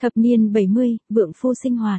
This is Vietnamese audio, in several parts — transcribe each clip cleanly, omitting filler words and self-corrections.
Thập niên 70, vượng phu sinh hoạt,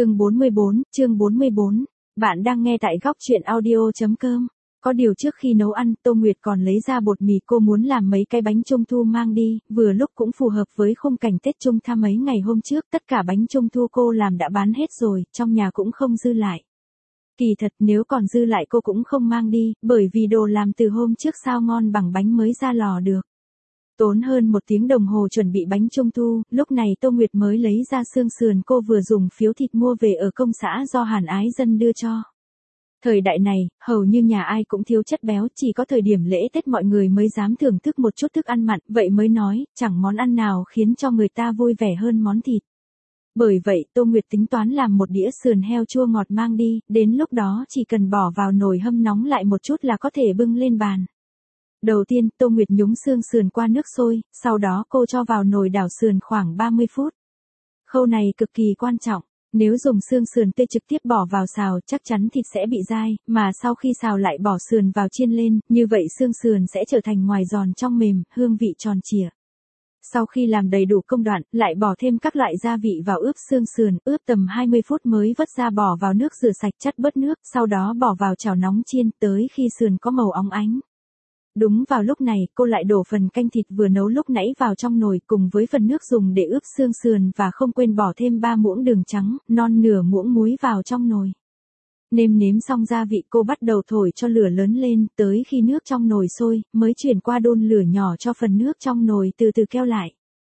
chương 44, bạn đang nghe tại góc truyện audio.com. Có điều trước khi nấu ăn, Tô Nguyệt còn lấy ra bột mì, cô muốn làm mấy cái bánh trung thu mang đi, vừa lúc cũng phù hợp với khung cảnh Tết Trung Thu mấy ngày hôm trước, tất cả bánh trung thu cô làm đã bán hết rồi, trong nhà cũng không dư lại. Kỳ thật nếu còn dư lại cô cũng không mang đi, bởi vì đồ làm từ hôm trước sao ngon bằng bánh mới ra lò được. Tốn hơn 1 tiếng đồng hồ chuẩn bị bánh trung thu, lúc này Tô Nguyệt mới lấy ra xương sườn cô vừa dùng phiếu thịt mua về ở công xã do Hàn Ái Dân đưa cho. Thời đại này, hầu như nhà ai cũng thiếu chất béo, chỉ có thời điểm lễ Tết mọi người mới dám thưởng thức một chút thức ăn mặn, vậy mới nói, chẳng món ăn nào khiến cho người ta vui vẻ hơn món thịt. Bởi vậy, Tô Nguyệt tính toán làm một đĩa sườn heo chua ngọt mang đi, đến lúc đó chỉ cần bỏ vào nồi hâm nóng lại một chút là có thể bưng lên bàn. Đầu tiên, Tô Nguyệt nhúng xương sườn qua nước sôi, sau đó cô cho vào nồi đảo sườn khoảng 30 phút. Khâu này cực kỳ quan trọng, nếu dùng xương sườn tươi trực tiếp bỏ vào xào chắc chắn thịt sẽ bị dai, mà sau khi xào lại bỏ sườn vào chiên lên, như vậy xương sườn sẽ trở thành ngoài giòn trong mềm, hương vị tròn trịa. Sau khi làm đầy đủ công đoạn, lại bỏ thêm các loại gia vị vào ướp xương sườn, ướp tầm 20 phút mới vớt ra bỏ vào nước rửa sạch chắt bớt nước, sau đó bỏ vào chảo nóng chiên tới khi sườn có màu óng ánh. Đúng vào lúc này, cô lại đổ phần canh thịt vừa nấu lúc nãy vào trong nồi cùng với phần nước dùng để ướp xương sườn và không quên bỏ thêm 3 muỗng đường trắng, non nửa muỗng muối vào trong nồi. Nêm nếm xong gia vị cô bắt đầu thổi cho lửa lớn lên, tới khi nước trong nồi sôi, mới chuyển qua đun lửa nhỏ cho phần nước trong nồi từ từ keo lại.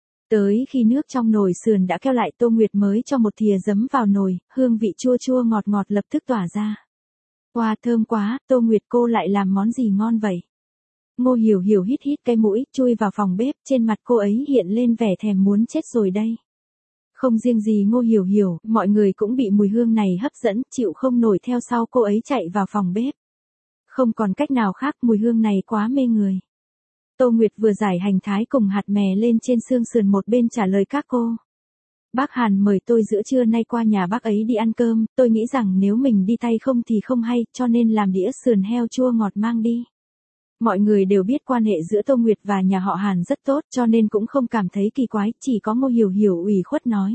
Tới khi nước trong nồi sườn đã keo lại Tô Nguyệt mới cho một thìa giấm vào nồi, hương vị chua chua ngọt ngọt lập tức tỏa ra. Wow, thơm quá, Tô Nguyệt cô lại làm món gì ngon vậy? Ngô Hiểu Hiểu hít cái mũi, chui vào phòng bếp, trên mặt cô ấy hiện lên vẻ thèm muốn chết rồi đây. Không riêng gì Ngô Hiểu Hiểu, mọi người cũng bị mùi hương này hấp dẫn, chịu không nổi theo sau cô ấy chạy vào phòng bếp. Không còn cách nào khác, mùi hương này quá mê người. Tô Nguyệt vừa giải hành thái cùng hạt mè lên trên xương sườn một bên trả lời các cô. Bác Hàn mời tôi giữa trưa nay qua nhà bác ấy đi ăn cơm, tôi nghĩ rằng nếu mình đi tay không thì không hay, cho nên làm đĩa sườn heo chua ngọt mang đi. Mọi người đều biết quan hệ giữa Tô Nguyệt và nhà họ Hàn rất tốt cho nên cũng không cảm thấy kỳ quái, chỉ có Ngô Hiểu Hiểu ủy khuất nói.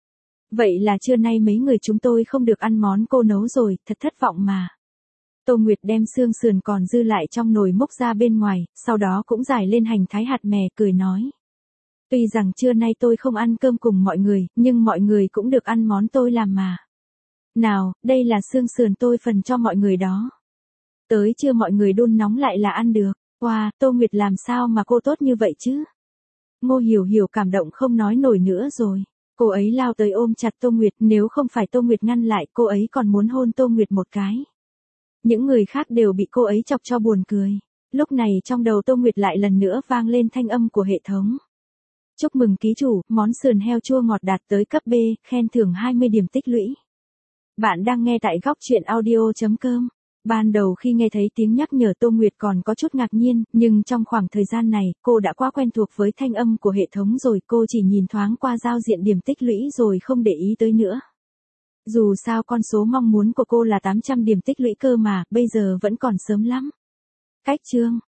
Vậy là trưa nay mấy người chúng tôi không được ăn món cô nấu rồi, thật thất vọng mà. Tô Nguyệt đem xương sườn còn dư lại trong nồi múc ra bên ngoài, sau đó cũng rải lên hành thái hạt mè cười nói. Tuy rằng trưa nay tôi không ăn cơm cùng mọi người, nhưng mọi người cũng được ăn món tôi làm mà. Nào, đây là xương sườn tôi phần cho mọi người đó. Tới trưa mọi người đun nóng lại là ăn được. Wow, Tô Nguyệt làm sao mà cô tốt như vậy chứ? Ngô Hiểu Hiểu cảm động không nói nổi nữa rồi. Cô ấy lao tới ôm chặt Tô Nguyệt, nếu không phải Tô Nguyệt ngăn lại, cô ấy còn muốn hôn Tô Nguyệt một cái. Những người khác đều bị cô ấy chọc cho buồn cười. Lúc này trong đầu Tô Nguyệt lại lần nữa vang lên thanh âm của hệ thống. Chúc mừng ký chủ, món sườn heo chua ngọt đạt tới cấp B, khen thưởng 20 điểm tích lũy. Bạn đang nghe tại góc truyện audio.com. Ban đầu khi nghe thấy tiếng nhắc nhở Tô Nguyệt còn có chút ngạc nhiên, nhưng trong khoảng thời gian này, cô đã quá quen thuộc với thanh âm của hệ thống rồi, cô chỉ nhìn thoáng qua giao diện điểm tích lũy rồi không để ý tới nữa. Dù sao con số mong muốn của cô là 800 điểm tích lũy cơ mà, bây giờ vẫn còn sớm lắm. Cách chương